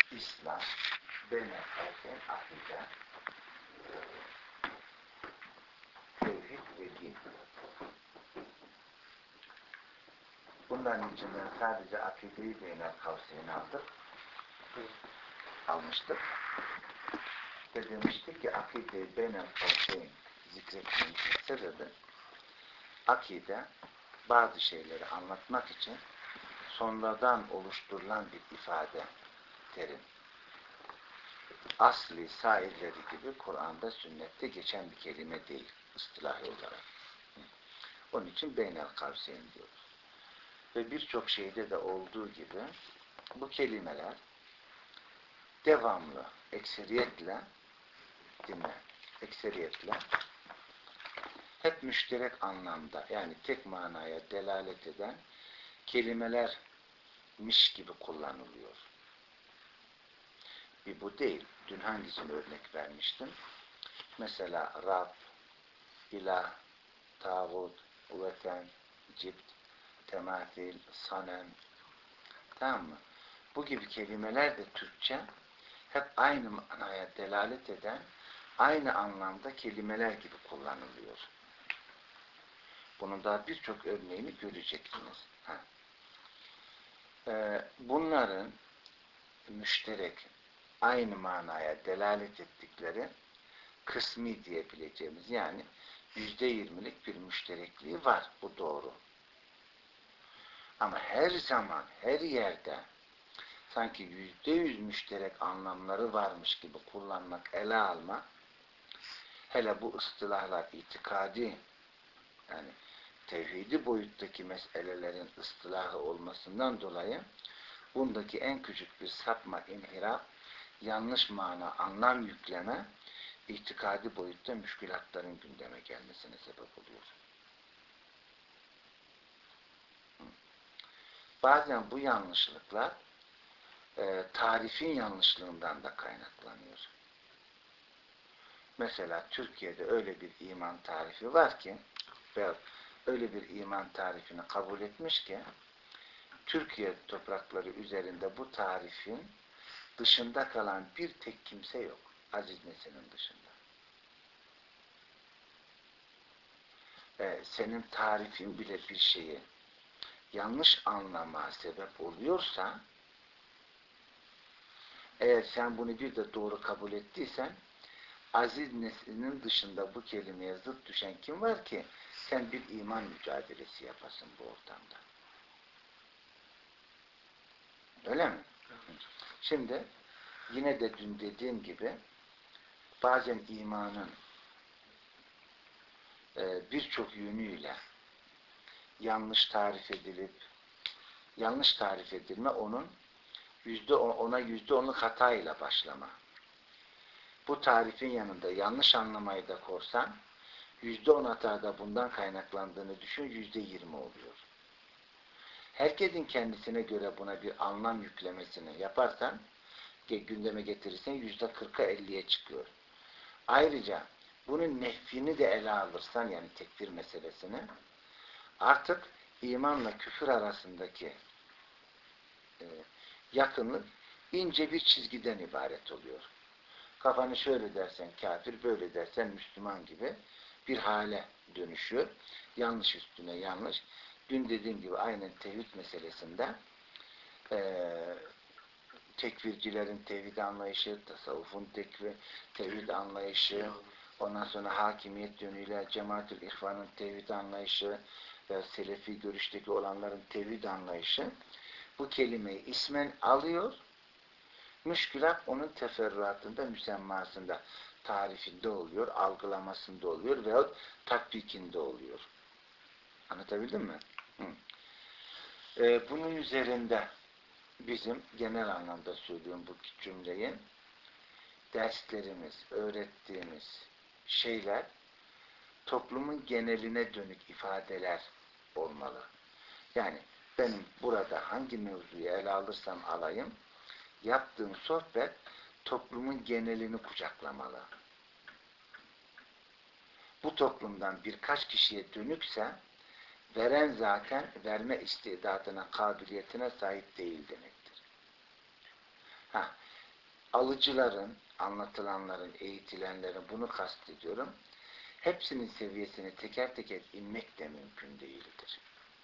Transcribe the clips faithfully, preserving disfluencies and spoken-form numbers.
İslam, beyne kalken akide, tevhid ve din. Bunların içinden sadece akideyi beyne kavseyini aldık. Almıştık. Ve demiştik ki akideyi beyne kavseyin zikretmemizin sebebi akide bazı şeyleri anlatmak için sonradan oluşturulan bir ifade terim. Asli sairleri gibi Kur'an'da, sünnette geçen bir kelime değil, istilahi olarak. Onun için beynel kavseyn diyoruz. Ve birçok şeyde de olduğu gibi bu kelimeler devamlı, ekseriyetle dinle, ekseriyetle hep müşterek anlamda, yani tek manaya delalet eden kelimelermiş gibi kullanılıyor. Bir bu değil. Dün hangisini örnek vermiştim? Mesela Rab, İlah, Tağut, Veten, Cibt, Temathil, Sanem. Tamam mı? Bu gibi kelimeler de Türkçe hep aynı manaya delalet eden, aynı anlamda kelimeler gibi kullanılıyor. Bunun daha birçok örneğini göreceksiniz. Ha. Ee, bunların müşterek, aynı manaya delalet ettikleri kısmi diyebileceğimiz, yani yüzde yirmilik bir müşterekliği var. Bu doğru. Ama her zaman, her yerde sanki yüzde yüz müşterek anlamları varmış gibi kullanmak, ele almak, hele bu ıstılahlar itikadi, yani tevhidi boyuttaki meselelerin ıstılahı olmasından dolayı bundaki en küçük bir sapma, inhiraf, yanlış mana, anlam yükleme, itikadi boyutta müşkülatların gündeme gelmesine sebep oluyor. Bazen bu yanlışlıklar e, tarifin yanlışlığından da kaynaklanıyor. Mesela Türkiye'de öyle bir iman tarifi var ki, ve öyle bir iman tarifini kabul etmiş ki, Türkiye toprakları üzerinde bu tarifin dışında kalan bir tek kimse yok. Aziz Nesin'in dışında. Ee, senin tarifin bile bir şeyi yanlış anlama sebep oluyorsa, eğer sen bunu bir de doğru kabul ettiysen, Aziz Nesin'in dışında bu kelimeye zıt düşen kim var ki sen bir iman mücadelesi yapasın bu ortamda? Öyle mi? Şimdi yine de dün dediğim gibi bazen imanın e, birçok yönüyle yanlış tarif edilip yanlış tarif edilme onun yüzde on, ona yüzde onluk hatayla başlama. Bu tarifin yanında yanlış anlamayı da korsan yüzde on hatada bundan kaynaklandığını düşün, yüzde yirmi oluyor. Herkesin kendisine göre buna bir anlam yüklemesini yaparsan, gündeme getirirsen yüzde kırka elliye çıkıyor. Ayrıca bunun nefini de ele alırsan, yani tekfir meselesini, artık imanla küfür arasındaki e, yakınlık ince bir çizgiden ibaret oluyor. Kafanı şöyle dersen kafir, böyle dersen Müslüman gibi bir hale dönüşüyor. Yanlış üstüne yanlış. Dün dediğim gibi aynen tevhid meselesinde e, tekfircilerin tevhid anlayışı, tasavvufun tekfir, tevhid anlayışı, ondan sonra hakimiyet yönüyle Cemaat-ül İhvan'ın tevhid anlayışı ve Selefi görüşteki olanların tevhid anlayışı bu kelimeyi ismen alıyor. Müşkülat onun teferruatında, müsemmasında, tarifinde oluyor, algılamasında oluyor veyahut tatbikinde oluyor. Anlatabildim mi? Hı. Ee, bunun üzerinde bizim genel anlamda söylüyorum bu cümleyi, derslerimiz, öğrettiğimiz şeyler toplumun geneline dönük ifadeler olmalı. Yani benim burada hangi mevzuyu ele alırsam alayım, yaptığım sohbet toplumun genelini kucaklamalı. Bu toplumdan birkaç kişiye dönükse veren zaten verme istidadına, kabiliyetine sahip değil demektir. Ha, alıcıların, anlatılanların, eğitilenlerin, bunu kastediyorum. Hepsinin seviyesini teker teker inmek de mümkün değildir.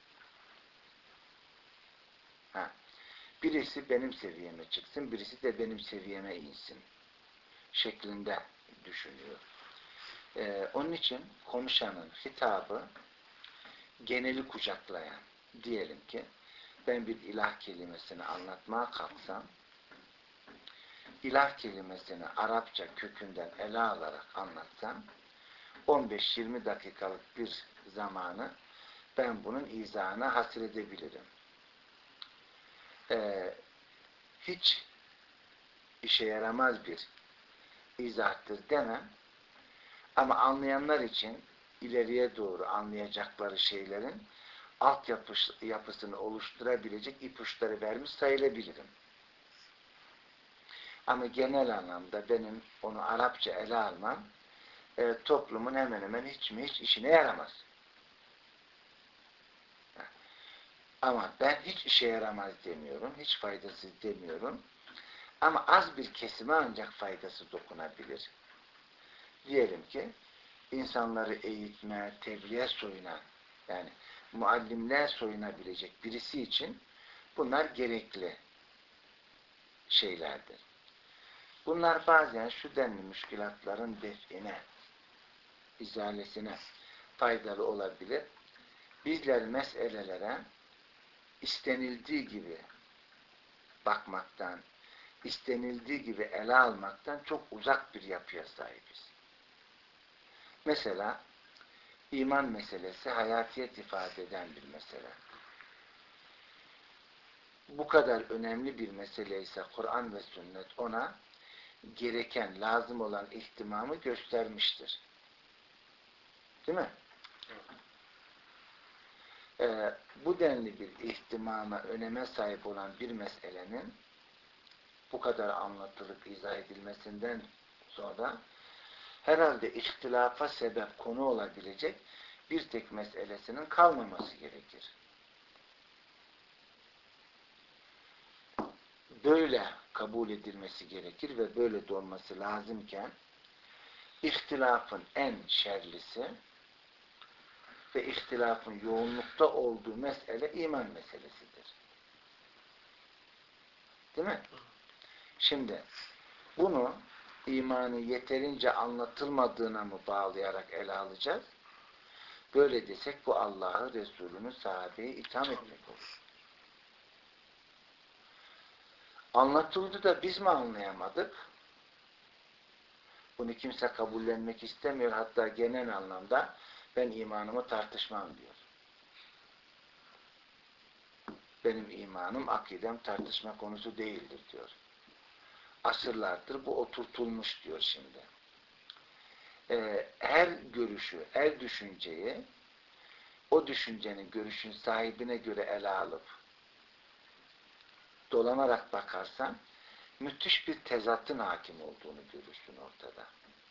Ha. Birisi benim seviyeme çıksın, birisi de benim seviyeme insin şeklinde düşünüyor. Ee, onun için konuşanın hitabı geneli kucaklayan, diyelim ki ben bir ilah kelimesini anlatmaya kalksam, ilah kelimesini Arapça kökünden ele alarak anlatsam, on beş yirmi dakikalık bir zamanı ben bunun izahına hasredebilirim. Ee, hiç işe yaramaz bir izahtır demem. Ama anlayanlar için ileriye doğru anlayacakları şeylerin altyapısını oluşturabilecek ipuçları vermiş sayılabilirim. Ama genel anlamda benim onu Arapça ele almam e, toplumun hemen hemen hiç mi hiç işine yaramaz. Ama ben hiç işe yaramaz demiyorum, hiç faydasız demiyorum. Ama az bir kesime ancak faydası dokunabilir. Diyelim ki insanları eğitme, tebliğe soyunan, yani muallimliğe soyunabilecek birisi için bunlar gerekli şeylerdir. Bunlar bazen şu denli müşkülatların define, izalesine faydalı olabilir. Bizler meselelere istenildiği gibi bakmaktan, istenildiği gibi ele almaktan çok uzak bir yapıya sahibiz. Mesela iman meselesi hayatiyet ifade eden bir mesele. Bu kadar önemli bir mesele ise Kur'an ve sünnet ona gereken, lazım olan ihtimamı göstermiştir. Değil mi? Ee, bu denli bir ihtimama, öneme sahip olan bir meselenin bu kadar anlatılıp izah edilmesinden sonra herhalde ihtilafa sebep konu olabilecek bir tek meselesinin kalmaması gerekir. Böyle kabul edilmesi gerekir ve böyle de olması lazımken ihtilafın en şerlisi ve ihtilafın yoğunlukta olduğu mesele iman meselesidir. Değil mi? Şimdi bunu imanı yeterince anlatılmadığına mı bağlayarak ele alacağız? Böyle desek bu Allah'ı, Resulünü, sahabeyi itham etmek olur. Anlatıldı da biz mi anlayamadık? Bunu kimse kabullenmek istemiyor. Hatta genel anlamda ben imanımı tartışmam diyor. Benim imanım, akidem tartışma konusu değildir diyor. Asırlardır bu oturtulmuş diyor şimdi. Ee, her görüşü, her düşünceyi o düşüncenin, görüşün sahibine göre ele alıp dolanarak bakarsan müthiş bir tezatın hakim olduğunu görürsün ortada.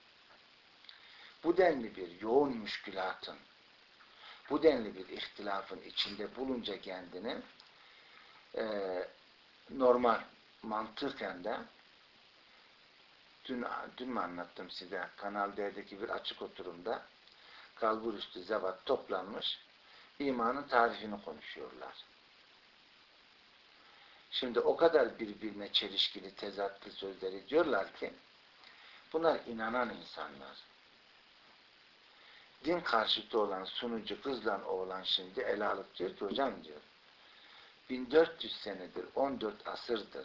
Bu denli bir yoğun müşkülatın, bu denli bir ihtilafın içinde bulunca kendini e, normal mantıken de dün, dün mü anlattım size Kanal D'deki bir açık oturumda kalburüstü zevat toplanmış imanın tarifini konuşuyorlar. Şimdi o kadar birbirine çelişkili, tezatlı sözler ediyorlar ki bunlar inanan insanlar. Din karşıtı olan sunucu kızla oğlan şimdi ele alıp diyor ki hocam diyor bin dört yüz senedir, on dört asırdır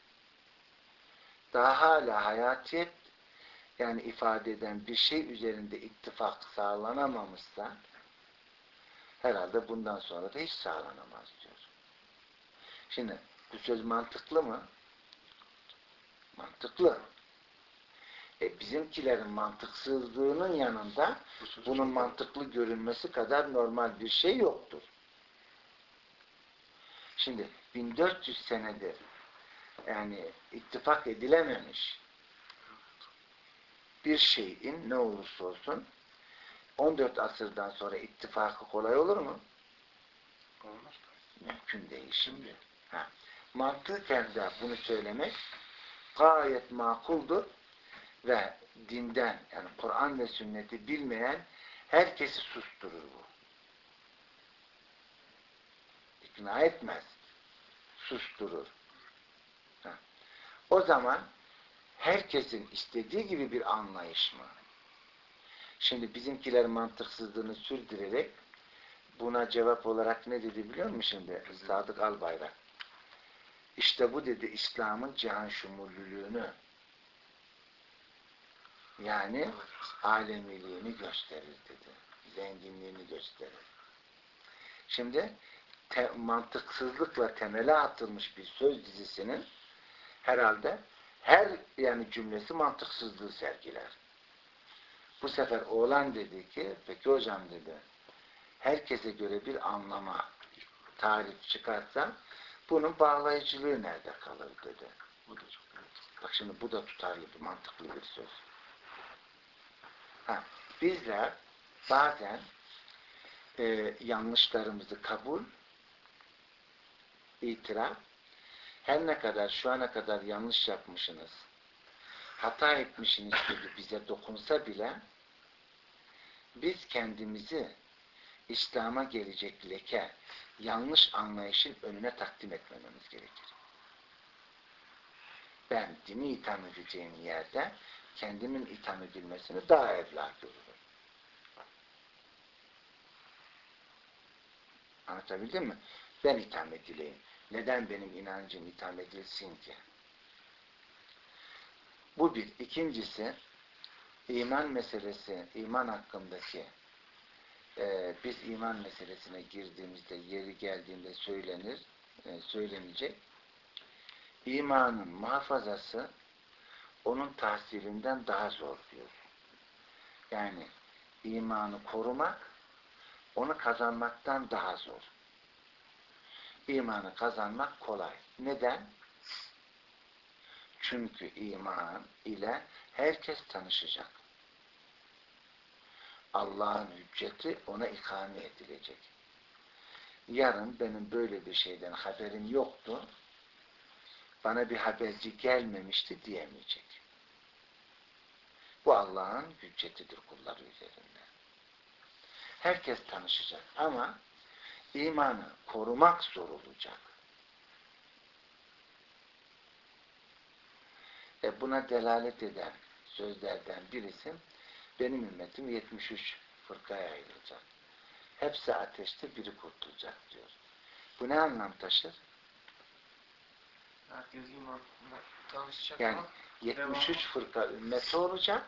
daha hala hayatiyet yani ifade eden bir şey üzerinde ittifak sağlanamamışsa herhalde bundan sonra da hiç sağlanamaz diyor. Şimdi bu söz mantıklı mı? Mantıklı. E bizimkilerin mantıksızlığının yanında bunun mantıklı görünmesi kadar normal bir şey yoktur. Şimdi bin dört yüz senedir yani ittifak edilememiş bir şeyin ne olursa olsun on dört asırdan sonra ittifakı kolay olur mu? Olmaz. Mümkün değil şimdi. Ha. Mantıken de bunu söylemek gayet makuldur ve dinden, yani Kur'an ve sünneti bilmeyen herkesi susturur bu. İkna etmez. Susturur. Ha. O zaman herkesin istediği gibi bir anlayış mı? Şimdi bizimkiler mantıksızlığını sürdürerek buna cevap olarak ne dedi biliyor musun şimdi? Sadık Albayrak. İşte bu dedi İslam'ın cihan şumullülüğünü, yani alemiliğini gösterir dedi. Zenginliğini gösterir. Şimdi te mantıksızlıkla temele atılmış bir söz dizisinin herhalde her yani cümlesi mantıksızlığı sergiler. Bu sefer oğlan dedi ki, peki hocam dedi, herkese göre bir anlama, tarif çıkarsa bunun bağlayıcılığı nerede kalır dedi. Bu da çok Bak şimdi bu da tutarlı bir, mantıklı bir söz. Ha, bizler bazen e, yanlışlarımızı kabul, itiraf, her ne kadar şu ana kadar yanlış yapmışsınız, hata etmişsiniz gibi bize dokunsa bile biz kendimizi İslam'a gelecek leke, yanlış anlayışın önüne takdim etmememiz gerekir. Ben dini itham edeceğim yerde kendimin itham edilmesini daha evla görürüm. Anlatabildim mi? Ben itham edileyim. Neden benim inancım itham edilsin ki? Bu bir. İkincisi, iman meselesi, iman hakkındaki e, biz iman meselesine girdiğimizde, yeri geldiğinde söylenir, e, söylenecek. İmanın muhafazası onun tahsilinden daha zor diyor. Yani imanı korumak onu kazanmaktan daha zor. İmanı kazanmak kolay. Neden? Çünkü iman ile herkes tanışacak. Allah'ın hücceti ona ikame edilecek. Yarın benim böyle bir şeyden haberim yoktu, bana bir haberci gelmemişti diyemeyecek. Bu Allah'ın hüccetidir kulları üzerinde. Herkes tanışacak ama imanı korumak zor olacak. E buna delalet eden sözlerden birisi, benim ümmetim yetmiş üç fırkaya ayrılacak. Hepsi ateşte, biri kurtulacak diyor. Bu ne anlam taşır? Herkes imanla tanışacak Yani ama yetmiş üç fırka ümmeti olacak.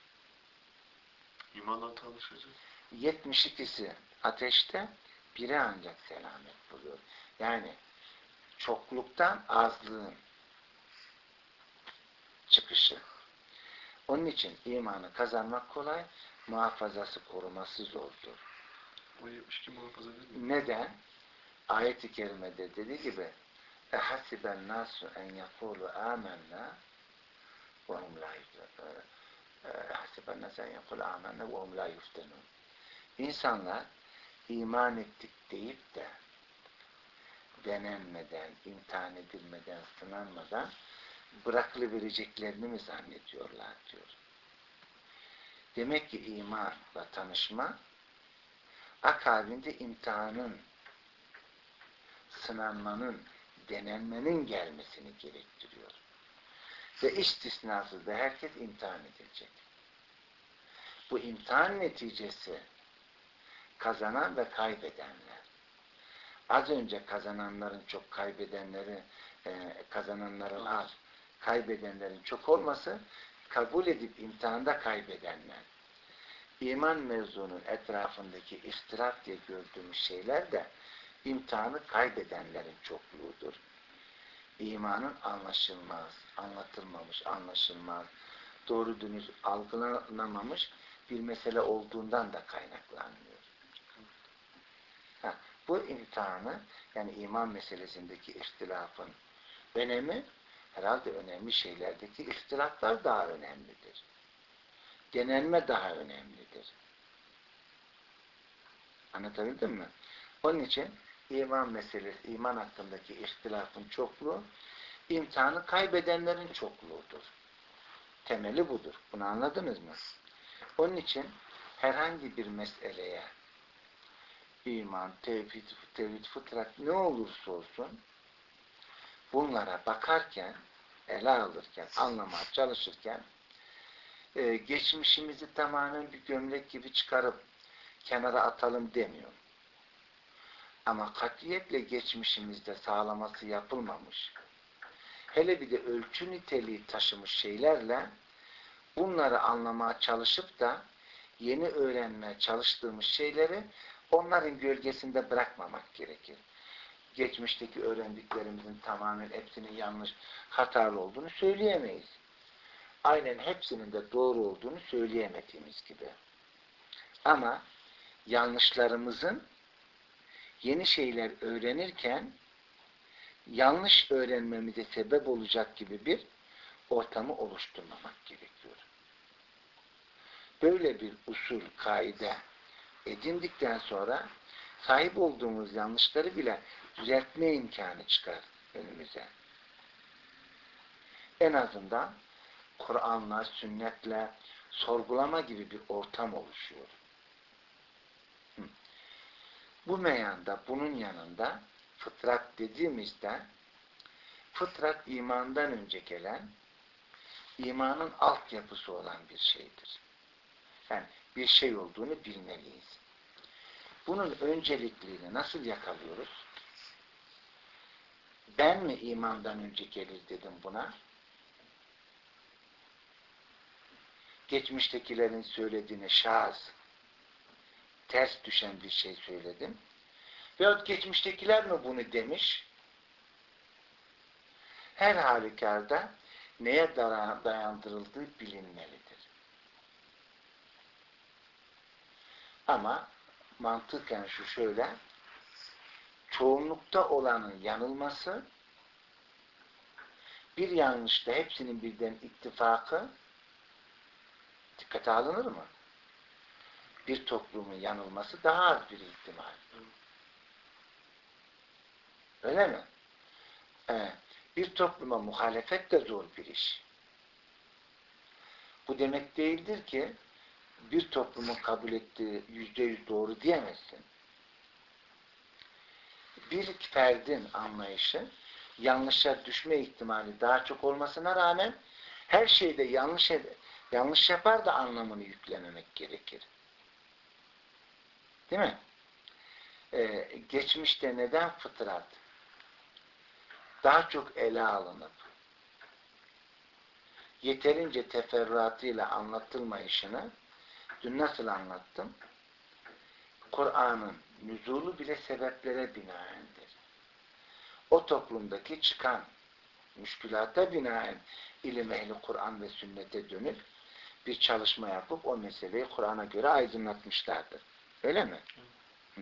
İmanla tanışacak. yetmiş ikisi ateşte, biri ancak selamet buluyor. Yani çokluktan azlığın çıkışı. Onun için imanı kazanmak kolay, muhafazası, koruması zordur. O yetmiş iki muhafaza edilmiyor. Neden? Ayet-i kerimede dediği gibi اَحَسِبَ النَّاسُ اَنْ يَقُولُ آمَنَّا وَهُمْ لَا يُفْتَنُونَ اَحَسِبَ النَّاسُ اَنْ يَقُولُ آمَنَّا وَهُمْ لَا يُفْتَنُونَ İnsanlar iman ettik deyip de denenmeden, imtihan edilmeden, sınanmadan bırakılıvereceklerini mi zannediyorlar diyor. Demek ki imanla tanışma akabinde imtihanın, sınanmanın, denenmenin gelmesini gerektiriyor. Ve istisnasız da herkes imtihan edilecek. Bu imtihan neticesi kazanan ve kaybedenler. Az önce kazananların çok, kaybedenleri e, kazananların az, kaybedenlerin çok olması, kabul edip imtihanda kaybedenler. İman mevzunun etrafındaki ihtilaf diye gördüğümüz şeyler de imtihanı kaybedenlerin çokluğudur. İmanın anlaşılmaz, anlatılmamış, anlaşılmaz, doğru dürüst algılanamamış bir mesele olduğundan da kaynaklanmıyor. Ha, bu imtihanı, yani iman meselesindeki ihtilafın önemi, herhalde önemli şeylerdeki ihtilaflar daha önemlidir. Denenme daha önemlidir. Anlatabildim mi? Onun için iman meselesi, iman hakkındaki ihtilafın çokluğu İmtihanı kaybedenlerin çokluğudur. Temeli budur. Bunu anladınız mı? Onun için herhangi bir meseleye iman, tevhid, tevhid, fıtrat ne olursa olsun bunlara bakarken, ele alırken, anlamaya çalışırken e, geçmişimizi tamamen bir gömlek gibi çıkarıp kenara atalım demiyorum. Ama katiyetle geçmişimizde sağlaması yapılmamış, hele bir de ölçü niteliği taşımış şeylerle bunları anlamaya çalışıp da yeni öğrenmeye çalıştığımız şeyleri onların gölgesinde bırakmamak gerekir. Geçmişteki öğrendiklerimizin tamamen hepsinin yanlış, hatalı olduğunu söyleyemeyiz. Aynen hepsinin de doğru olduğunu söyleyemediğimiz gibi. Ama yanlışlarımızın yeni şeyler öğrenirken yanlış öğrenmemize sebep olacak gibi bir ortamı oluşturmamak gerekiyor. Böyle bir usul, kaide edindikten sonra sahip olduğumuz yanlışları bile düzeltme imkanı çıkar önümüze. En azından Kur'an'la, sünnetle sorgulama gibi bir ortam oluşuyor. Hı. Bu meyanda, bunun yanında fıtrat dediğimizde fıtrat imandan önce gelen, imanın altyapısı olan bir şeydir. Yani bir şey olduğunu bilmeliyiz. Bunun öncelikliğini nasıl yakalıyoruz? Ben mi imandan önce gelir dedim buna? Geçmiştekilerin söylediğine şaz, ters düşen bir şey söyledim. Veyahut geçmiştekiler mi bunu demiş? Her halükarda neye dayandırıldığı bilinmelidir. Ama mantıken şu şöyle, çoğunlukta olanın yanılması, bir yanlışta hepsinin birden ittifakı dikkate alınır mı? Bir toplumun yanılması daha az bir ihtimal. Öyle mi? Ee, bir topluma muhalefet de zor bir iş. Bu demek değildir ki bir toplumun kabul ettiği yüzde yüz doğru diyemezsin. Bir ferdin anlayışı yanlışa düşme ihtimali daha çok olmasına rağmen her şeyde yanlış yanlış yapar da anlamını yüklememek gerekir. Değil mi? Ee, geçmişte neden fıtrat daha çok ele alınıp yeterince teferruatıyla anlatılmayışını dün nasıl anlattım? Kur'an'ın nüzulu bile sebeplere binaendir. O toplumdaki çıkan müşkülata binaen ilim ehli Kur'an ve sünnete dönük bir çalışma yapıp o meseleyi Kur'an'a göre aydınlatmışlardır. Öyle mi? Hı.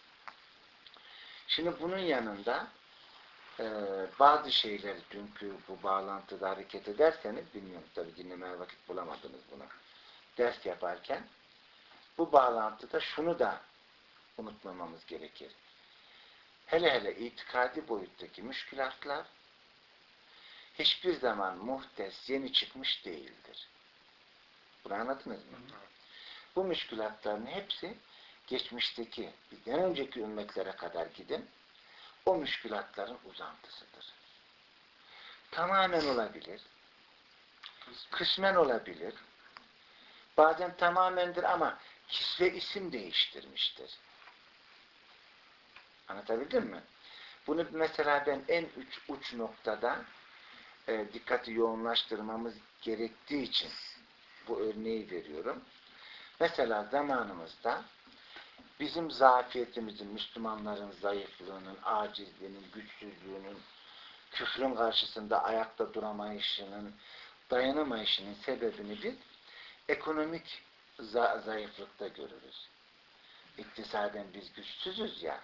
Şimdi bunun yanında e, bazı şeyleri dünkü bu bağlantıda hareket ederseniz, bilmiyorum tabi dinlemeye vakit bulamadınız buna, ders yaparken bu bağlantıda şunu da unutmamamız gerekir. Hele hele itikadi boyuttaki müşkülatlar hiçbir zaman muhtes, yeni çıkmış değildir. Bunu anladınız mı? Bu müşkülatların hepsi geçmişteki, bizden önceki ümmetlere kadar gidin, o müşkülatların uzantısıdır. Tamamen olabilir, kısmen olabilir, bazen tamamendir ama kisve isim değiştirmiştir. Anlatabildim mi? Bunu mesela ben en uç, uç noktada e, dikkati yoğunlaştırmamız gerektiği için bu örneği veriyorum. Mesela zamanımızda bizim zafiyetimizin, Müslümanların zayıflığının, acizliğinin, güçsüzlüğünün, küfrün karşısında ayakta duramayışının, dayanamayışının sebebini biz ekonomik za zayıflıkta görürüz. İktisaden biz güçsüzüz ya.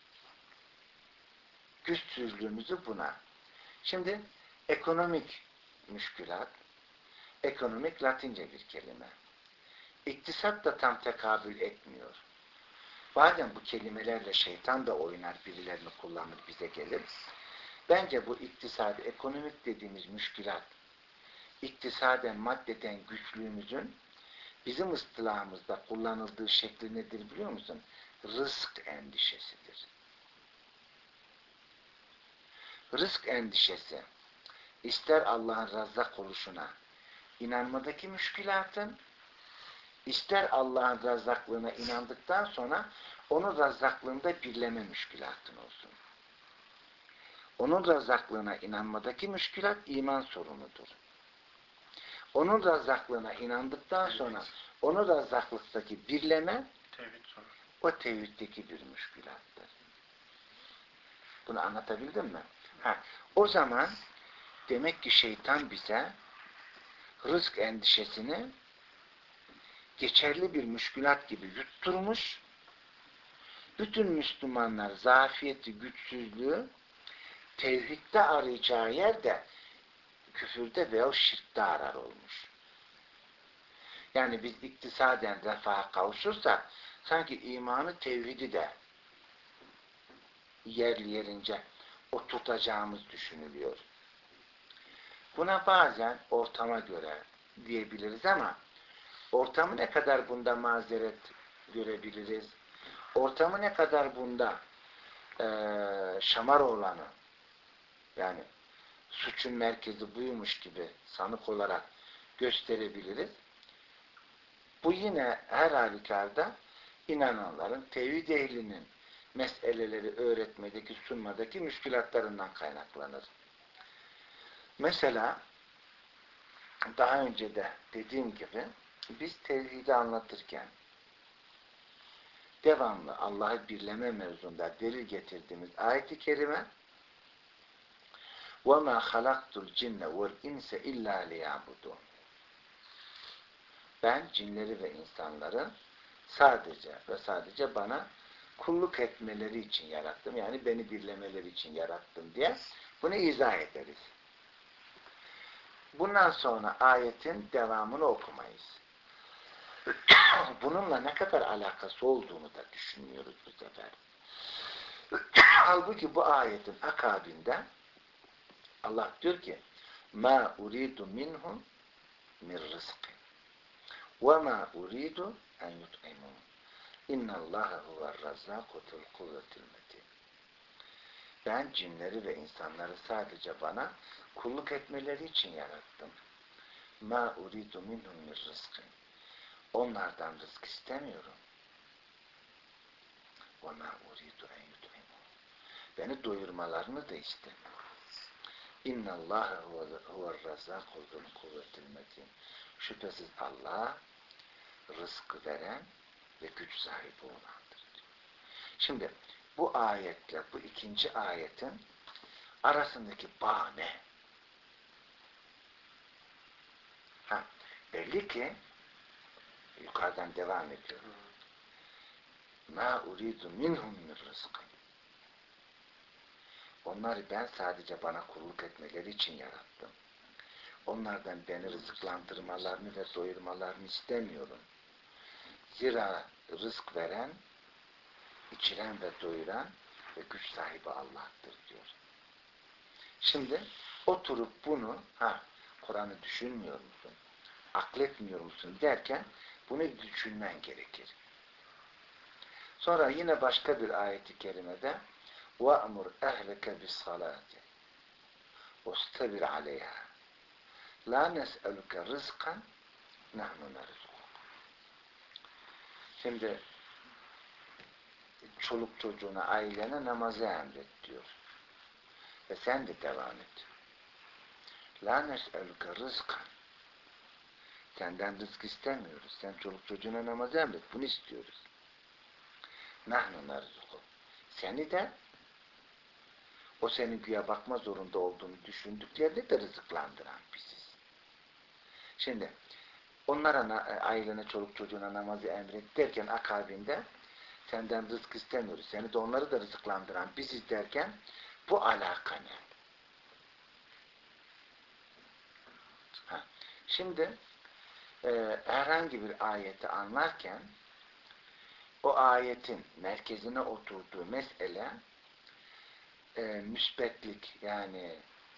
Güçsüzlüğümüzü buna. Şimdi ekonomik müşkülat, ekonomik Latince bir kelime. İktisat da tam tekabül etmiyor. Bazen bu kelimelerle şeytan da oynar, birilerini kullanır, bize gelir. Bence bu iktisadi, ekonomik dediğimiz müşkilat, iktisaden, maddeden güçlüğümüzün bizim ıstılahımızda kullanıldığı şekli nedir biliyor musun? Rızk endişesidir. Rızk endişesi, ister Allah'ın Razzak oluşuna inanmadaki müşkilatın, ister Allah'ın razzaklığına inandıktan sonra onun razzaklığında birleme müşkilatın olsun. Onun razzaklığına inanmadaki müşkilat iman sorunudur. Onun razzaklığına inandıktan sonra onun razzaklıktaki birleme Tevhid soru. o tevhiddeki bir müşkilattır. Bunu anlatabildim mi? Ha, o zaman demek ki şeytan bize rızk endişesini geçerli bir müşkülat gibi yutturmuş. Bütün Müslümanlar zafiyeti, güçsüzlüğü tevhidde arayacağı yerde küfürde veya şirkte arar olmuş. Yani biz iktisaden refaha kavuşursak sanki imanı, tevhidi de yerli yerince oturtacağımız düşünülüyor. Buna bazen ortama göre diyebiliriz ama ortamı ne kadar bunda mazeret görebiliriz? Ortamı ne kadar bunda e, Şamaroğlan'ı yani suçun merkezi buymuş gibi sanık olarak gösterebiliriz. Bu yine her halükarda inananların, tevhid ehlinin meseleleri öğretmedeki, sunmadaki müşkülatlarından kaynaklanır. Mesela daha önce de dediğim gibi biz tevhidi anlatırken devamlı Allah'ı birleme mevzunda delil getirdiğimiz ayet-i kerime وَمَا خَلَقْتُ الْجِنَّ وَالْاِنْسَ اِلَّا لِيَعْبُدُونَ Ben cinleri ve insanları sadece ve sadece bana kulluk etmeleri için yarattım. Yani beni birlemeleri için yarattım diye bunu izah ederiz. Bundan sonra ayetin devamını okumayız. Bununla ne kadar alakası olduğunu da düşünmüyoruz bu sefer. Halbuki bu ayetin akabinde Allah diyor ki مَا اُرِيدُ مِنْهُمْ مِنْ رِزْقٍ وَمَا اُرِيدُ اَنْ يُطْعِمُونَ اِنَّ اللّٰهَ هُوَ الرَّزَّاقُ ذُو الْقُوَّةِ الْمَتِينَ Ben cinleri ve insanları sadece bana kulluk etmeleri için yarattım. مَا اُرِيدُ مِنْهُمْ مِنْ رِزْقٍ Onlardan rızk istemiyorum. وَمَا اُرِيدُ اَنْ يُطْعِمُونَ Beni doyurmalarını da istemiyorum. اِنَّ اللّٰهَ هُوَ الرَّزَّاقُ ذُو الْقُوَّةِ الْمَتِينَ Şüphesiz Allah rızkı veren ve güç sahibi olandır. Şimdi bu ayetle bu ikinci ayetin arasındaki bağ ne? Ha, belli ki yukarıdan devam ediyor. مَا اُرِيدُ مِنْهُمْ مِنْ رِزْقٍ Onları ben sadece bana kulluk etmeleri için yarattım. Onlardan beni rızıklandırmalarını ve doyurmalarını istemiyorum. Zira rızk veren, içiren ve doyuran ve güç sahibi Allah'tır diyor. Şimdi oturup bunu, ha Kur'an'ı düşünmüyor musun? Akletmiyor musun derken bunu düşünmen gerekir. Sonra yine başka bir ayet-i kerimede وَأْمُرْ اَهْلَكَ بِالصَّلَاةِ وَاسْتَبِرْ عَلَيْهَا لَا نَسْأَلُكَ رِزْقًا نَحْنُ نَرْزُقُكَ Şimdi çoluk çocuğuna, ailene namazı emret diyor. Ve sen de devam et. لَا نَسْأَلُكَ رِزْقًا Senden rızk istemiyoruz. Sen çoluk çocuğuna namazı emret. Bunu istiyoruz. نَحْنُ نَرْزُقُكَ Seni de o senin güya bakma zorunda olduğunu düşündüklerinde de rızıklandıran biziz. Şimdi onlara, ailene, çoluk çocuğuna namazı emret derken akabinde senden rızk istemiyoruz. Seni de onları da rızıklandıran biziz derken bu alaka ne? Ha. Şimdi e, herhangi bir ayeti anlarken o ayetin merkezine oturduğu mesele e, müsbetlik yani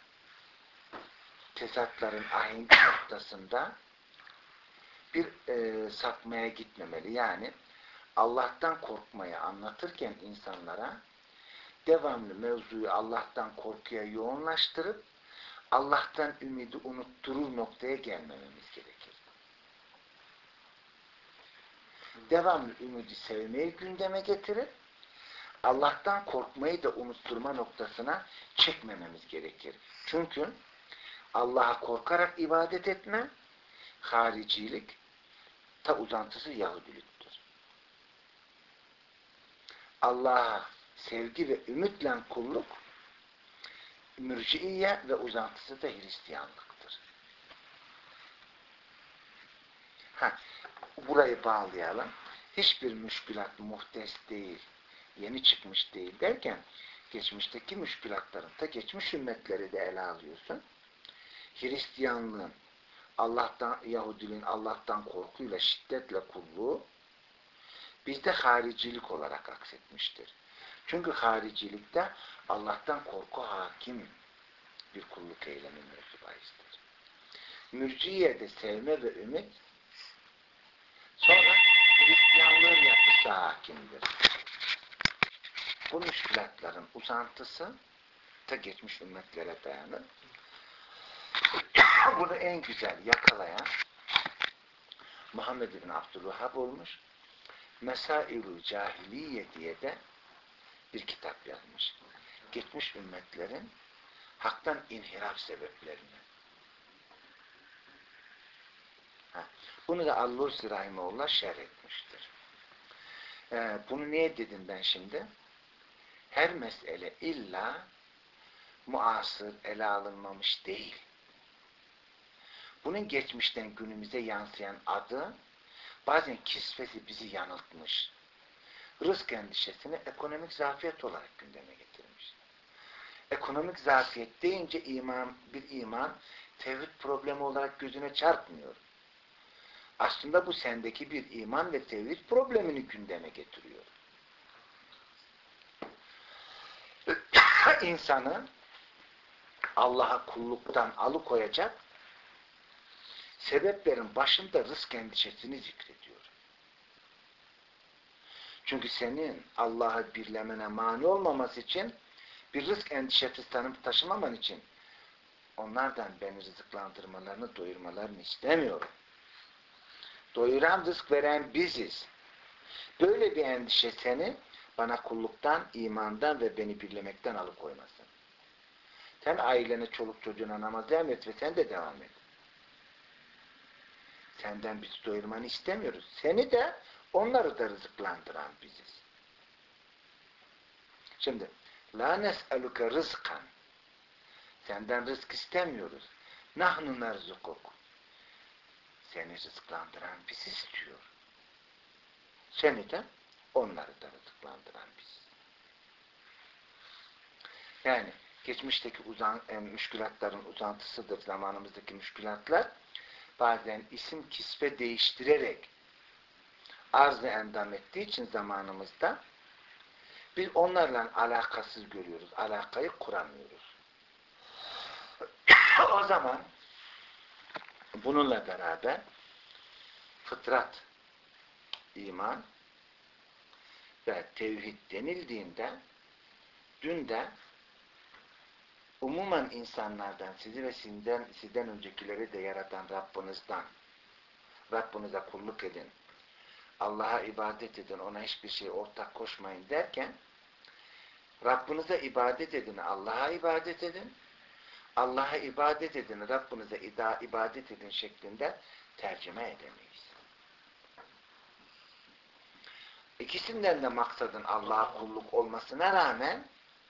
tezatların ahengi noktasında bir e, sapmaya gitmemeli. Yani Allah'tan korkmayı anlatırken insanlara devamlı mevzuyu Allah'tan korkuya yoğunlaştırıp Allah'tan ümidi unutturur noktaya gelmememiz gerekir. Devamlı ümidi sevmeyi gündeme getirip Allah'tan korkmayı da unutturma noktasına çekmememiz gerekir. Çünkü Allah'a korkarak ibadet etme, haricilik, ta uzantısı Yahudiliktir. Allah'a sevgi ve ümitle kulluk, mürciye ve uzantısı da Hristiyanlıktır. Ha, burayı bağlayalım. Hiçbir müşkülat muhtes değil, yeni çıkmış değil derken, geçmişteki müşkülatların da geçmiş ümmetleri de ele alıyorsun. Hristiyanlığın, Allah'tan, Yahudiliğin Allah'tan korkuyla, şiddetle kulluğu bizde haricilik olarak aksetmiştir. Çünkü haricilikte Allah'tan korku hakim bir kulluk eylemi mevzu bahistir. Mürciye'de sevme ve ümit, sonra Hristiyanlığın yapısı hakimdir. Bu müşkülatların uzantısı ta geçmiş ümmetlere dayanır. Bunu en güzel yakalayan Muhammed bin Abdülvahhab olmuş. Mesail-ü Cahiliye diye de bir kitap yazmış. Geçmiş ümmetlerin haktan inhiraf sebeplerini. Ha. Bunu da Allursi Rahimullah şerh etmiştir. Ee, bunu niye dedim ben şimdi? Her mesele illa muasır, ele alınmamış değil. Bunun geçmişten günümüze yansıyan adı bazen kisvesi bizi yanıltmış. Rızk endişesini ekonomik zafiyet olarak gündeme getirmiş. Ekonomik zafiyet deyince iman, bir iman tevhid problemi olarak gözüne çarpmıyor. Aslında bu sendeki bir iman ve tevhid problemini gündeme getiriyor. İnsanı Allah'a kulluktan alıkoyacak sebeplerin başında rızk endişesini zikrediyor. Çünkü senin Allah'ı birlemene mani olmaması için bir rızk endişesi tanıp taşımaman için onlardan beni rızıklandırmalarını, doyurmalarını istemiyorum. Doyuran, rızk veren biziz. Böyle bir endişe seni bana kulluktan, imandan ve beni birlemekten alıkoymasın. Sen ailene, çoluk çocuğuna namaz devam et ve sen de devam et. Senden bizi doyurmanı istemiyoruz. Seni de onları da rızıklandıran biziz. Şimdi la nes'eluke rızkan, senden rızk istemiyoruz. Nahnu nerzukuk, seni rızıklandıran bizi istiyor. Seni de onları da rızıklandıran biziz. Yani geçmişteki uzan, e, müşkülatların uzantısıdır zamanımızdaki müşkülatlar. Bazen isim kisve değiştirerek arz-ı endam ettiği için zamanımızda biz onlarla alakasız görüyoruz. Alakayı kuramıyoruz. O zaman bununla beraber fıtrat, iman ve tevhid denildiğinde dün de umumen insanlardan, sizi ve sizden, sizden öncekileri de yaratan Rabbinizden, Rabbinize kulluk edin, Allah'a ibadet edin, ona hiçbir şey ortak koşmayın derken, Rabbinize ibadet edin, Allah'a ibadet edin, Allah'a ibadet edin, Rabbinize ibadet edin şeklinde tercüme edemeyiz. İkisinden de maksadın Allah'a kulluk olmasına rağmen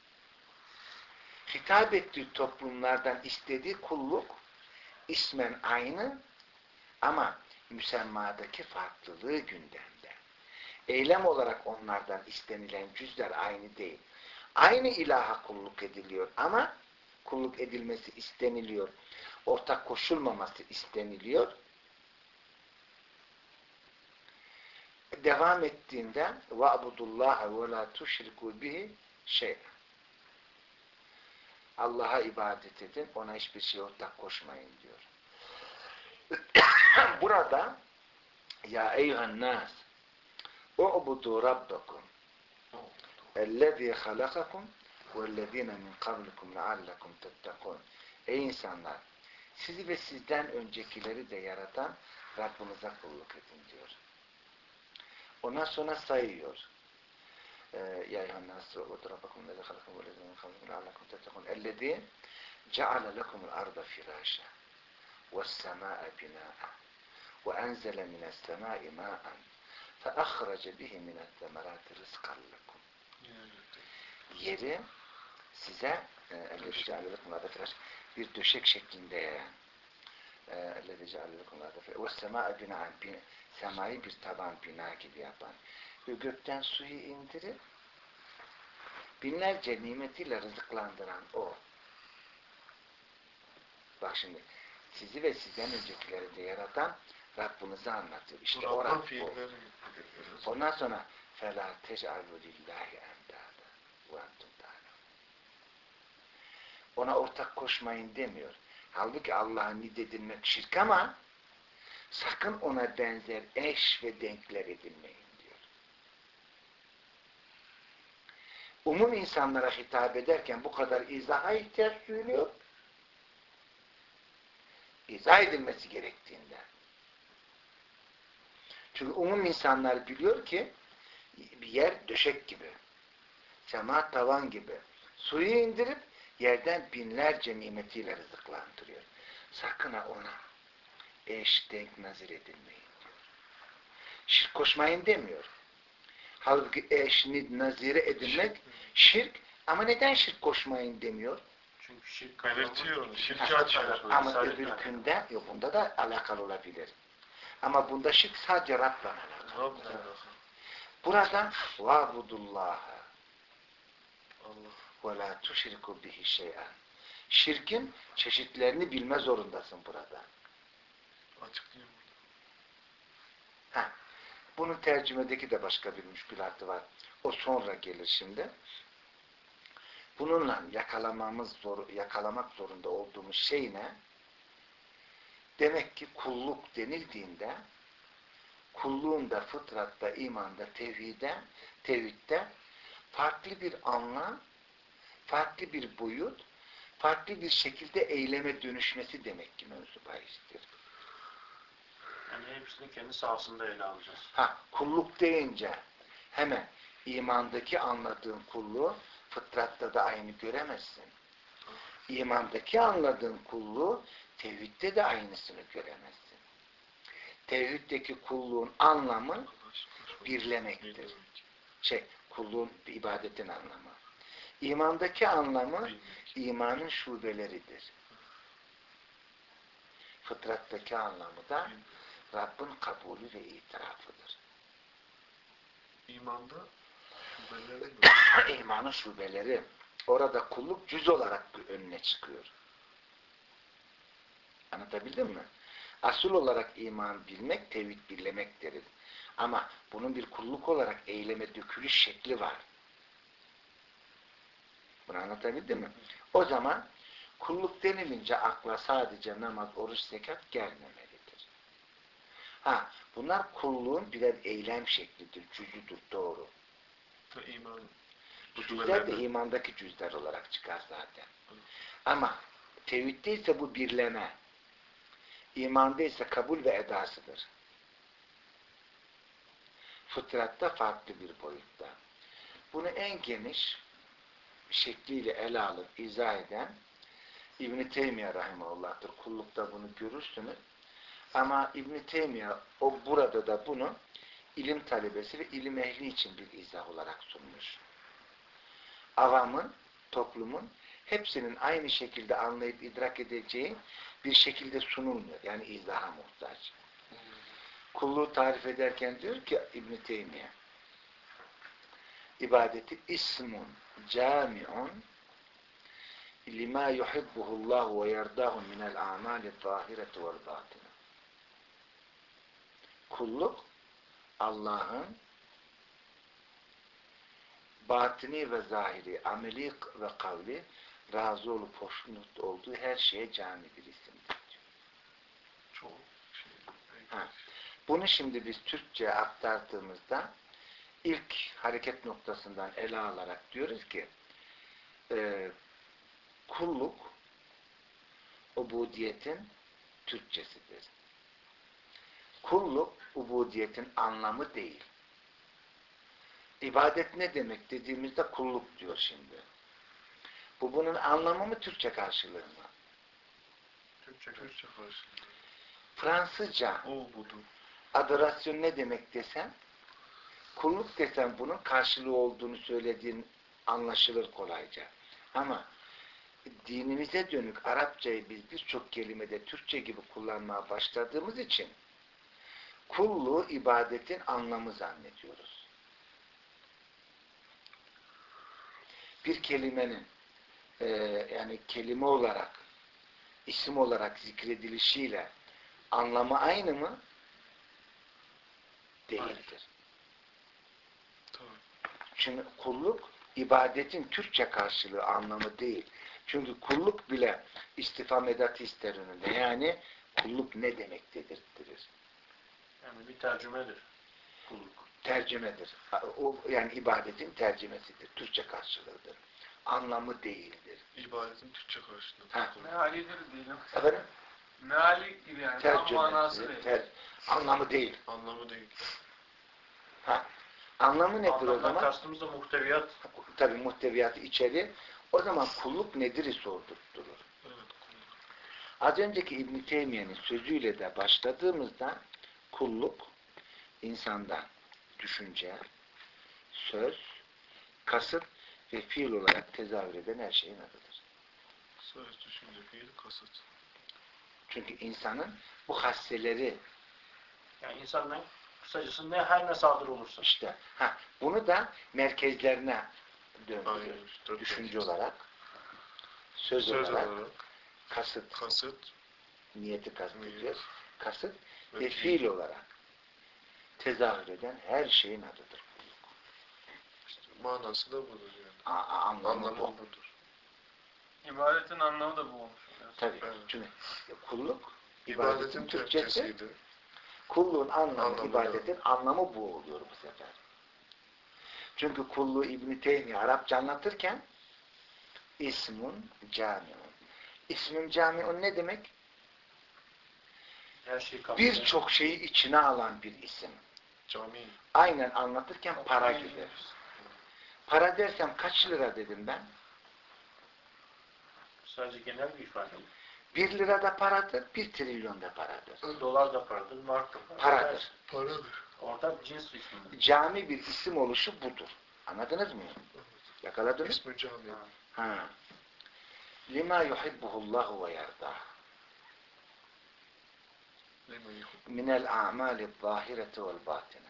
hitap ettiği toplumlardan istediği kulluk ismen aynı ama müsemmadaki farklılığı gündemde. Eylem olarak onlardan istenilen cüzler aynı değil. Aynı ilaha kulluk ediliyor ama kulluk edilmesi isteniliyor. Ortak koşulmaması isteniliyor. Devam ettiğinde وَعْبُدُ اللّٰهَ وَلَا تُشْرِكُوا بِهِ şey'en. Allah'a ibadet edin, ona hiçbir şey ortak koşmayın diyor. Burada ya eyyühen nas u'budu rabbakum ellezî halakakum vellezîne min kablikum leallekum tettekûn. Ey insanlar! Sizi ve sizden öncekileri de yaratan Rabbinize kulluk edin diyor. Ondan sonra sayıyor. Ya eyyühen nas u'budu rabbakum ellezî halakakum vellezîne min kablikum leallekum tettekûn. Ellezî ceale lekumul arda firâşa ve's-semâe binâ'a ve enzele mine's-semâi mâ'an feahrece bihi mine's-semerâti rızkan lekum. Yeri size ellezî ceale lekumul arda firâşa bir döşek şeklinde yayan. ellezî ceale lekumul arda firâşa ve's-semâe binâ'an semayı bir taban bina gibi yapan ve gökten suyu indirip binlerce nimetiyle rızıklandıran o. Bak şimdi sizi ve sizden öncekileri de yaratan Rabbinizi anlatıyor. İşte o Rabb bu. Ondan sonra فَلَا تَجْعَلُوا لِلّٰهِ اَمْدَادًا وَاَنْتُمْ تَعْلَمُونَ. Ona ortak koşmayın demiyor. Halbuki Allah'a nid edilmek şirk ama sakın ona benzer eş ve denkler edinmeyin diyor. Umum insanlara hitap ederken bu kadar izaha ihtiyaç duyuluyor. İzah edilmesi gerektiğinden. Çünkü umum insanlar biliyor ki bir yer döşek gibi, sema tavan gibi. Suyu indirip yerden binlerce nimetiyle rızıklandırıyor. Sakın ha ona eş, denk, nazir edilmeyin diyor. Şirk koşmayın demiyor. Halbuki eş, nazire edilmek şirk. Ama neden şirk koşmayın demiyor? Çünkü şirk belirtiyor. Şirki açıyor. Ama öbürkünde, yok bunda da alakalı olabilir. Ama bunda şirk sadece Rabb'la alakalı. Burada vâbudullâhe ve lâ tuşriku bihi şey'en. Şirkin çeşitlerini bilme zorundasın burada. Açıklayayım. Ha, bunun tercümedeki de başka bir müşkülatı var. O sonra gelir şimdi. Bununla yakalamamız zor, yakalamak zorunda olduğumuz şey ne? Demek ki kulluk denildiğinde kulluğun da fıtratta, imanda, tevhide, tevhidde farklı bir anlam, farklı bir boyut, farklı bir şekilde eyleme dönüşmesi demek ki mevzu bahistir. Yani hepsini kendi sahasında ele alacağız. Ha, kulluk deyince hemen imandaki anladığın kulluğu fıtratta da aynı göremezsin. İmandaki anladığın kulluğu tevhidde de aynısını göremezsin. Tevhiddeki kulluğun anlamı birlemektir. Şey, kulluğun, ibadetin anlamı. İmandaki anlamı imanın şubeleridir. Fıtrattaki anlamı da Rabbin kabulü ve itirafıdır. İmanda şubeleri mi? İmanın şubeleri. Orada kulluk cüz olarak önüne çıkıyor. Anlatabildim mi? Asıl olarak iman bilmek, tevhid birlemek deriz. Ama bunun bir kulluk olarak eyleme dökülüş şekli var. Bunu anlatabildim mi? O zaman kulluk denilince akla sadece namaz, oruç, zekat gelmemelidir. Ha, bunlar kulluğun birer eylem şeklidir, cüzüdür, doğru. İman. Bu cüzler de imandaki cüzler olarak çıkar zaten. Ama tevhidde ise bu birleme, imanda ise kabul ve edasıdır. Fıtratta farklı bir boyutta. Bunu en geniş şekliyle ele alıp izah eden İbn-i Teymiye rahimehullah'tır. Kullukta bunu görürsünüz. Ama İbn-i Teymiye o burada da bunu ilim talebesi ve ilim ehli için bir izah olarak sunmuş. Avamın, toplumun hepsinin aynı şekilde anlayıp idrak edeceği bir şekilde sunulmuyor. Yani izaha muhtaç. Kulluğu tarif ederken diyor ki İbn-i Teymiye, ibadeti ismun cami'un lima yuhibbuhullahu ve yerdahu minel a'mali zahireti vel batine. Kulluk Allah'ın batini ve zahiri, ameli ve kavli razı olup hoşnut olduğu her şeye cami bir isimdir diyor. Çok şey. Ha. Bunu şimdi biz Türkçe'ye aktardığımızda ilk hareket noktasından ele alarak diyoruz ki e, kulluk ubudiyetin Türkçesidir. Kulluk ubudiyetin anlamı değil. İbadet ne demek dediğimizde kulluk diyor şimdi. Bu bunun anlamı mı Türkçe karşılığı mı? Türkçe Türkçe karşılığı. Fransızca O budur. adorasyon ne demek desem, kulluk desem bunun karşılığı olduğunu söylediğin anlaşılır kolayca. Ama dinimize dönük Arapçayı biz birçok kelimede Türkçe gibi kullanmaya başladığımız için kulluğu ibadetin anlamı zannediyoruz. Bir kelimenin e, yani kelime olarak, isim olarak zikredilişiyle anlamı aynı mı? Değildir. Tabii. Çünkü kulluk ibadetin Türkçe karşılığı anlamı değil. Çünkü kulluk bile istifham edatı ister önünde. Yani kulluk ne demek dedirttirir. Yani bir tercümedir. Kulluk. Tercümedir. O yani ibadetin tercümesidir. Türkçe karşılığıdır. Anlamı değildir. İbadetin Türkçe karşılığı. Ha. Mealidir diyelim. Efendim? Meali gibi yani. Tam manası Tercümesi, değil. ter, anlamı değil. Anlamı değil. Ha. Anlamı nedir o Anlamdan zaman? kastımız da muhteviyat. Tabii muhteviyatı içeri. O zaman kulluk nedir'i sordurtturur. Evet. Kulluk. Az önceki İbn-i Teymiye'nin sözüyle de başladığımızda kulluk insanda düşünce, söz, kasıt ve fiil olarak tezahür eden her şeyin adıdır. Söz, düşünce, fiil, kasıt. Çünkü insanın bu hasseleri Yani insandan kısacası ne her ne sadır olursa. işte ha, bunu da merkezlerine döndürüyor. Aynen. Dört Düşünce merkez. olarak, söz, Söz olarak, olarak, kasıt, kasıt niyeti kastediyor, Niyet. kasıt ve ve fiil olarak tezahür eden her şeyin adıdır. İşte manası da budur yani. A, a, anlamı Anlamı bu. budur. İbadetin anlamı da bu olmuş. Yani. Tabii. Evet. Çünkü kulluk ibadetin İbadetin Türkçesi, Türkçesiydi. kulluğun anlamı, Anlamı ibadetin anlamı bu oluyor bu sefer. Çünkü kulluğu İbn-i Teymiye Arapça anlatırken ismun camiun. İsmun camiun ne demek? Her şeyi kapsayan. Birçok şeyi içine alan bir isim. Cami. Aynen anlatırken para gibi. Para dersem kaç lira dedim ben? Sadece genel bir ifade. Bir lira da paradır, bir trilyon da paradır. Dolar da paradır, mark da paradır. Paradır. Paradır. Ortak cins ismi. Cami bir isim oluşu budur. Anladınız mı? Yakaladınız? İsmi cami. Ha. Lima yuhibbuhullahu ve yerdah. Lima yuhib. Minel a'mali zahireti vel batine.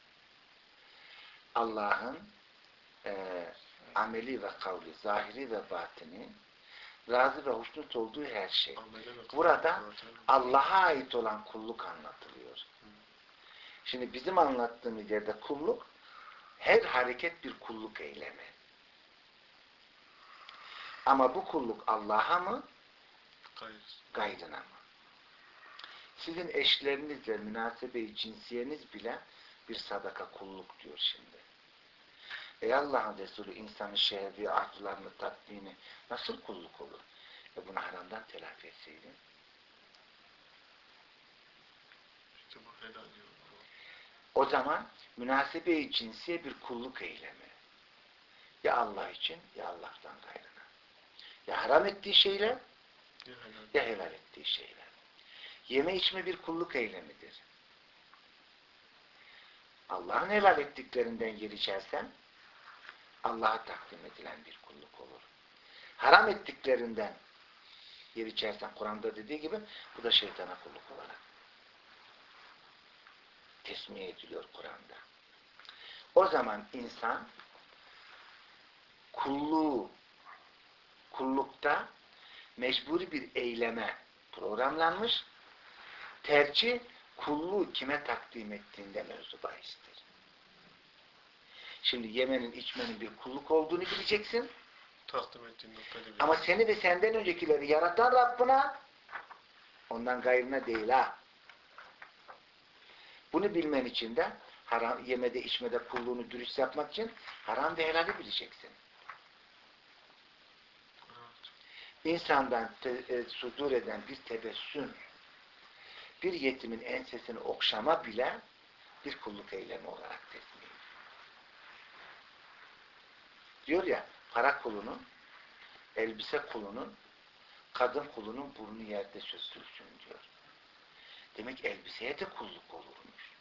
Allah'ın e, ameli ve kavli, zahiri ve batini, razı ve hoşnut olduğu her şey. Amele ve Burada zaten- Allah'a ait olan kulluk anlatılıyor. Şimdi bizim anlattığımız yerde kulluk, her hareket bir kulluk eylemi. Ama bu kulluk Allah'a mı, Gayr. gayrına mı? Sizin eşlerinizle münasebe-i cinsiyeniz bile bir sadaka kulluk diyor şimdi. Ey Allah'ın Resulü insanın şehvi arzularını tatmini nasıl kulluk olur? E bunu haramdan telafi etseydin. İşte bu helal diyor. O zaman münasebe-i cinsiye bir kulluk eylemi. Ya Allah için ya Allah'tan gayrına. Ya haram ettiği şeyler Ya helal. ya helal ettiği şeyler. Yeme içme bir kulluk eylemidir. Allah'ın helal ettiklerinden yer içersen Allah'a takdim edilen bir kulluk olur. Haram ettiklerinden yer içersen Kur'an'da dediği gibi bu da şeytana kulluk olarak tesmiye ediliyor Kur'an'da. O zaman insan kulluğu kullukta mecburi bir eyleme programlanmış, tercih kulluğu kime takdim ettiğinde mevzu bahistir. Şimdi yemenin, içmenin bir kulluk olduğunu bileceksin. takdim ettiğin noktada bir. Ama seni ve senden öncekileri yaratan Rabbine, ondan gayrına değil ha. Bunu bilmen için de haram, yemede içmede kulluğunu dürüst yapmak için haram ve helali bileceksin. İnsandan te, e, sudur eden bir tebessüm, bir yetimin ensesini okşama bile bir kulluk eylemi olarak teslim. Diyor ya, para kulunun, elbise kulunun, kadın kulunun burnu yerde sürtülsün diyor. Demek elbiseye de kulluk olurmuş.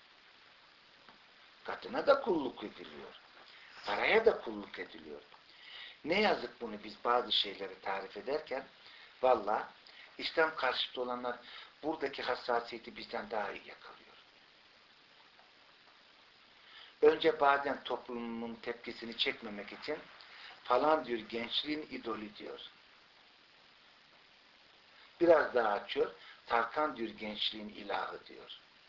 Kadına da kulluk ediliyor. Paraya da kulluk ediliyor. Ne yazık bunu biz bazı şeyleri tarif ederken valla İslam karşıtı olanlar buradaki hassasiyeti bizden daha iyi yakalıyor. Önce bazen toplumun tepkisini çekmemek için falan diyor gençliğin idolü diyor. Biraz daha açıyor. Tarkan diyor gençliğin ilahı diyor.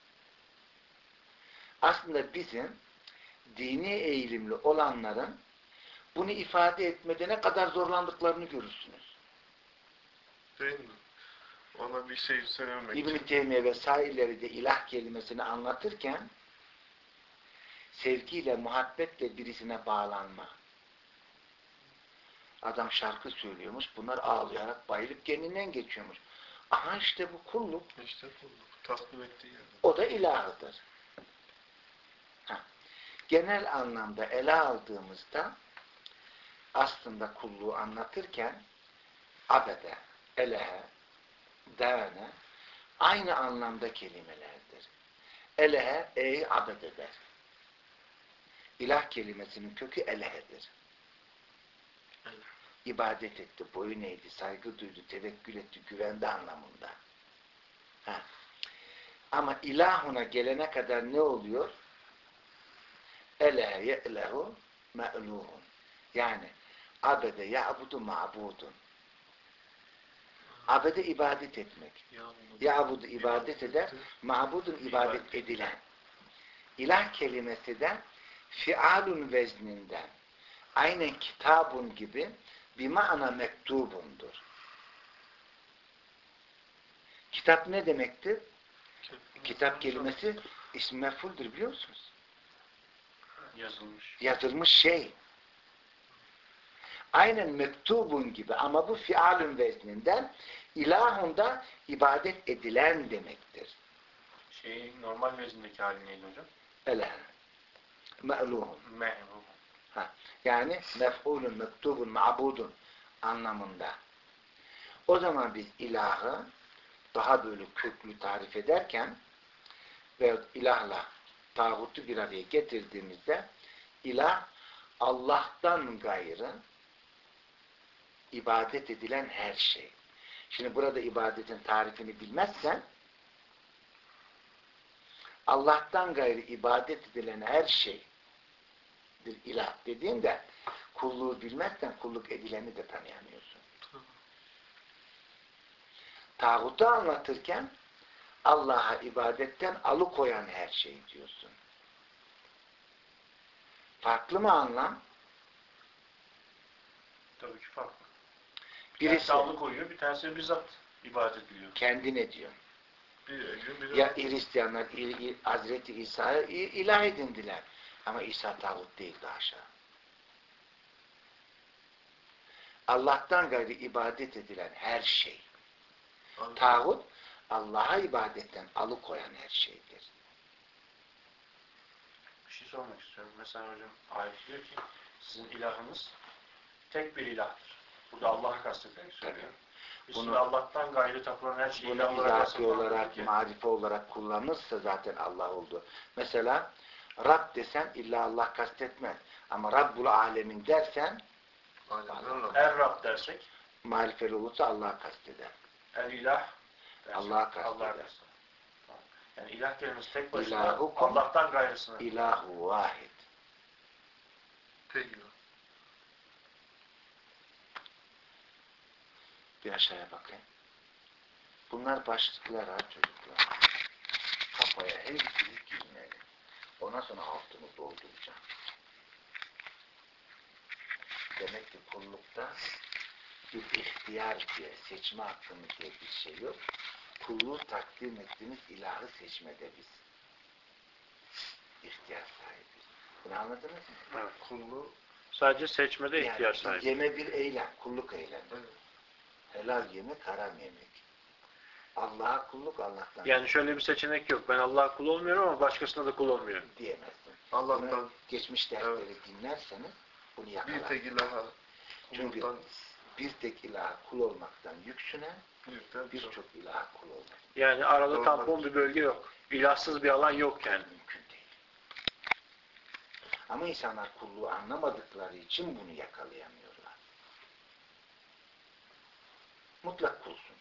Aslında bizim dini eğilimli olanların bunu ifade etmede ne kadar zorlandıklarını görürsünüz. Değil mi? Ona bir şey söylememek İbn-i için. Teymiye vesaireleri de ilah kelimesini anlatırken sevgiyle, muhabbetle birisine bağlanma. Adam şarkı söylüyormuş, bunlar ağlayarak bayılıp kendinden geçiyormuş. Aha işte bu kulluk. İşte kulluk. Takdim ettiği yerde. O da ilahıdır. Ha. Genel anlamda ele aldığımızda aslında kulluğu anlatırken abede, elehe, dâne aynı anlamda kelimelerdir. Elehe, ey abed eder. İlah kelimesinin kökü elehedir. İbadet etti, boyun eğdi, saygı duydu, tevekkül etti, güvende anlamında. Ha. Ama ilahuna gelene kadar ne oluyor? Elehe ye'lehu me'luhun. Yani abede ya'budu ma'budun. Abede ibadet etmek. Ya'budu ibadet eder, ma'budun ibadet edilen. İlah kelimesi de fi'alun vezninden. Aynen kitabun gibi bir ma'na mektubundur. Kitap ne demektir? Kitap kelimesi ism mef'uldür biliyor musunuz? Yazılmış. Yazılmış şey. Aynen mektubun gibi ama bu fialün vezninden ilahunda ibadet edilen demektir. Şeyin normal vezindeki hali neydi hocam? Ele. Me'luhun. Me'luhun. Ha. Yani mef'ulun, mektubun, ma'budun anlamında. O zaman biz ilahı daha böyle köklü tarif ederken ve ilahla tağutu bir araya getirdiğimizde ilah Allah'tan gayrı ibadet edilen her şey. Şimdi burada ibadetin tarifini bilmezsen Allah'tan gayrı ibadet edilen her şey bir ilah dediğinde kulluğu bilmezsen kulluk edileni de tanıyamıyorsun. Tağutu anlatırken Allah'a ibadetten alıkoyan her şey diyorsun. Farklı mı anlam? Tabii ki farklı. Bir Birisi tanesi alıkoyuyor, bir tanesi bizzat ibadet ediyor. kendine diyor. Bir gün bir Ya Hristiyanlar İ- İ- Hazreti İsa'yı İ- ilah edindiler. Ama İsa tağut değildi aşağı. Allah'tan gayrı ibadet edilen her şey. Tağut, Allah'a ibadetten alıkoyan her şeydir. Bir şey sormak istiyorum. Mesela hocam ayet diyor ki sizin ilahınız tek bir ilahtır. Burada Allah'ı kastederek söylüyor. Biz Bunu- şimdi Allah'tan gayrı tapılan her şeyi Bunu ilah olarak izafi kastetmiyoruz olarak, ki. marife olarak kullanırsa zaten Allah oldu. Mesela Rab desen illa Allah kastetmez. Ama Rabbul Alemin dersen Er Rab dersek, marifeli olursa Allah'ı kasteder. er ilah dersek, Allah'a kasteder. Allah'a kasteder. Yani ilah kelimesi tek başına İlahukum Allah'tan gayrısına. İlahu vahid. tek Bir aşağıya bakayım. Bunlar başlıklar ha çocuklar. Kafaya hepsini girmeli. Ondan sonra altını dolduracağım. Demek ki kullukta bir ihtiyar diye, seçme hakkını diye bir şey yok. Kulluğu takdim ettiğimiz ilahı seçmede biz ihtiyaç sahibiz. Bunu anladınız mı? Evet. Kulluğu Sadece seçmede Yani ihtiyaç sahibi. yeme bir eylem, kulluk eylemi. evet. Helal yemek, haram yemek. Allah'a kulluk, Allah'tan Yani şöyle bir seçenek yok. Ben Allah'a kul olmuyorum ama başkasına da kul olmuyorum. diyemezsin. Allah'tan Bunu geçmiş dersleri evet. dinlerseniz bunu bir yakalar. tek ilaha Çünkü kulluktan bir tek ilaha kul olmaktan yüksüne büyükten çok. birçok ilaha kul olmak Yani arada Doğru. tampon bir bölge yok. İlahsız bir alan yok yani. mümkün değil. Ama insanlar kulluğu anlamadıkları için bunu yakalayamıyorlar. Mutlak kulsun.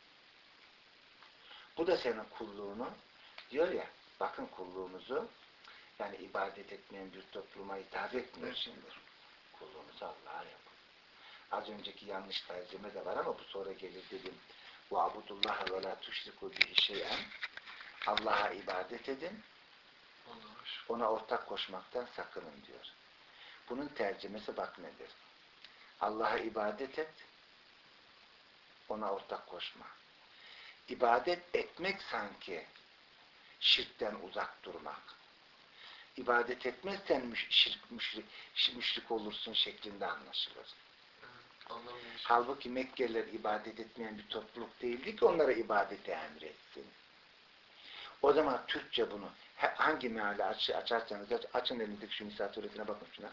Bu da senin kulluğunu diyor ya, bakın kulluğunuzu yani ibadet etmeyen bir topluma hitap etmiyor şimdi. Kulluğunuzu Allah'a yapın. Az önceki yanlış tercüme de var ama bu sonra gelir dedim. وَعْبُدُ اللّٰهَ وَلَا تُشْرِكُوا بِهِ شَيْئًا Allah'a ibadet edin, ona ortak koşmaktan sakının diyor. Bunun tercümesi bak nedir? Allah'a ibadet et, ona ortak koşma. İbadet etmek sanki şirkten uzak durmak. İbadet etmezsen müş şirk, müşrik, müşrik olursun şeklinde anlaşılır. Anlamıyorsun. Halbuki Mekkeliler ibadet etmeyen bir topluluk değildi ki onlara ibadete emretsin. O zaman Türkçe bunu hangi meali aç, açarsanız aç, açın elinizdeki şu Nisa suresine bakın şuna.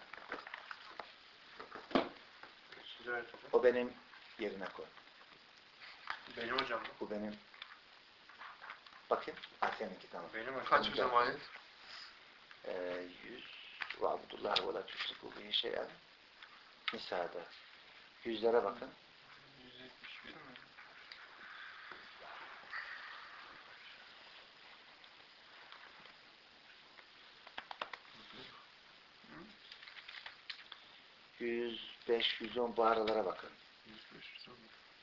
O benim yerine koy. Benim hocam. Bu benim. Bakayım. Ha seninki tamam. Benim hocam. Kaç bizim ayet? Ee, yüz Vabdullah ve la tüşriku bihi şey'en Nisa'da. Yüzlere bakın. yüz yetmiş bir mi? yüz beş, yüz on bu aralara bakın. yüz beş, yüz on.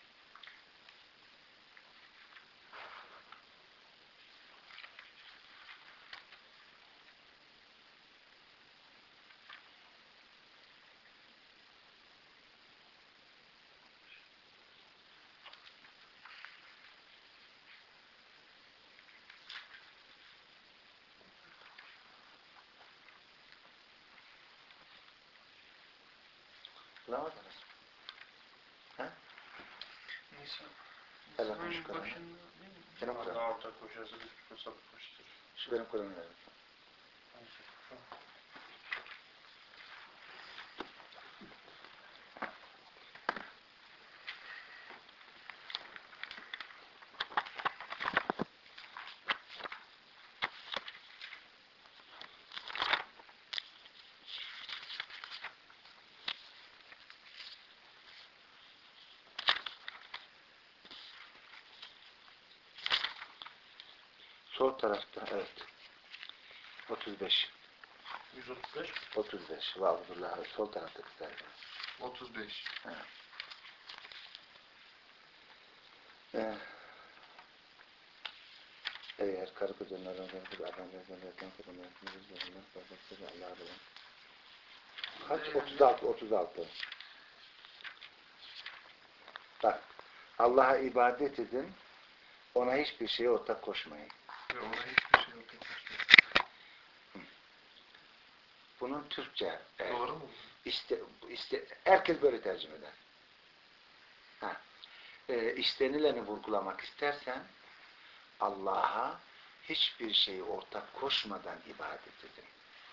Bulamadınız mı? Ha? Nisa. Hele bakın şu Nisa'nın Kur'an'a. başında değil mi? Benim Kur'an'ım. Allah ortak koşarsa bir sapıtmıştır. Şu benim Kur'an'ım. Sol tarafta, evet. otuz beş. yüz otuz beş. otuz beş. Vabdullah. Sol taraftaki sayfa. otuz beş. Ha. Ee, eğer karı kocanlardan bir adam yazarlarken kadınlardan üzerinden fazlasıyla Allah'a bilen. Kaç? otuz altı. otuz altı. Bak. Allah'a ibadet edin. Ona hiçbir şeye ortak koşmayın. Ve ona hiçbir şey yok. Bunun Türkçe e, Doğru mu? iste, iste, herkes böyle tercüme eder. Ha. E, istenileni vurgulamak istersen Allah'a hiçbir şeyi ortak koşmadan ibadet edin.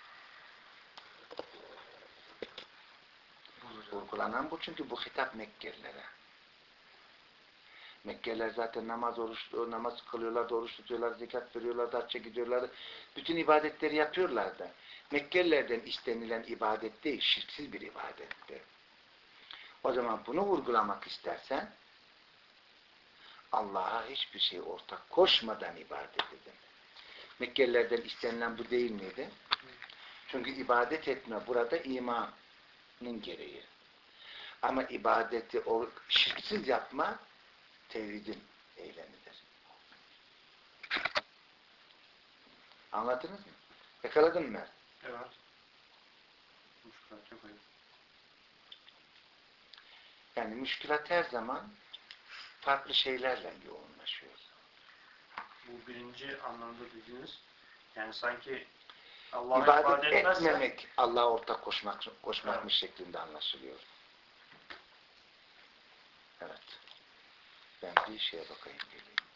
Vurgulanan bu çünkü bu hitap Mekkelilere. Mekkeliler zaten namaz oruç, namaz kılıyorlardı, oruç tutuyorlar, zekat veriyorlardı, hacca gidiyorlardı. Bütün ibadetleri yapıyorlardı. Mekkelilerden istenilen ibadet değil, şirksiz bir ibadetti. O zaman bunu vurgulamak istersen Allah'a hiçbir şey ortak koşmadan ibadet edin. Mekkelilerden istenilen bu değil miydi? Çünkü ibadet etme burada imanın gereği. Ama ibadeti o şirksiz yapma tevhidin eylemidir. Anladınız mı? Yakaladın mı? Evet. Bu şu kadar çok ayıp. Yani müşkülat her zaman farklı şeylerle yoğunlaşıyor. Bu birinci anlamda dediğiniz, yani sanki Allah'a İbadet ibadet etmezse, etmemek, Allah'a ortak koşmak, koşmakmış Evet. şeklinde anlaşılıyor. Evet. Ben bir şeye bakayım geleyim.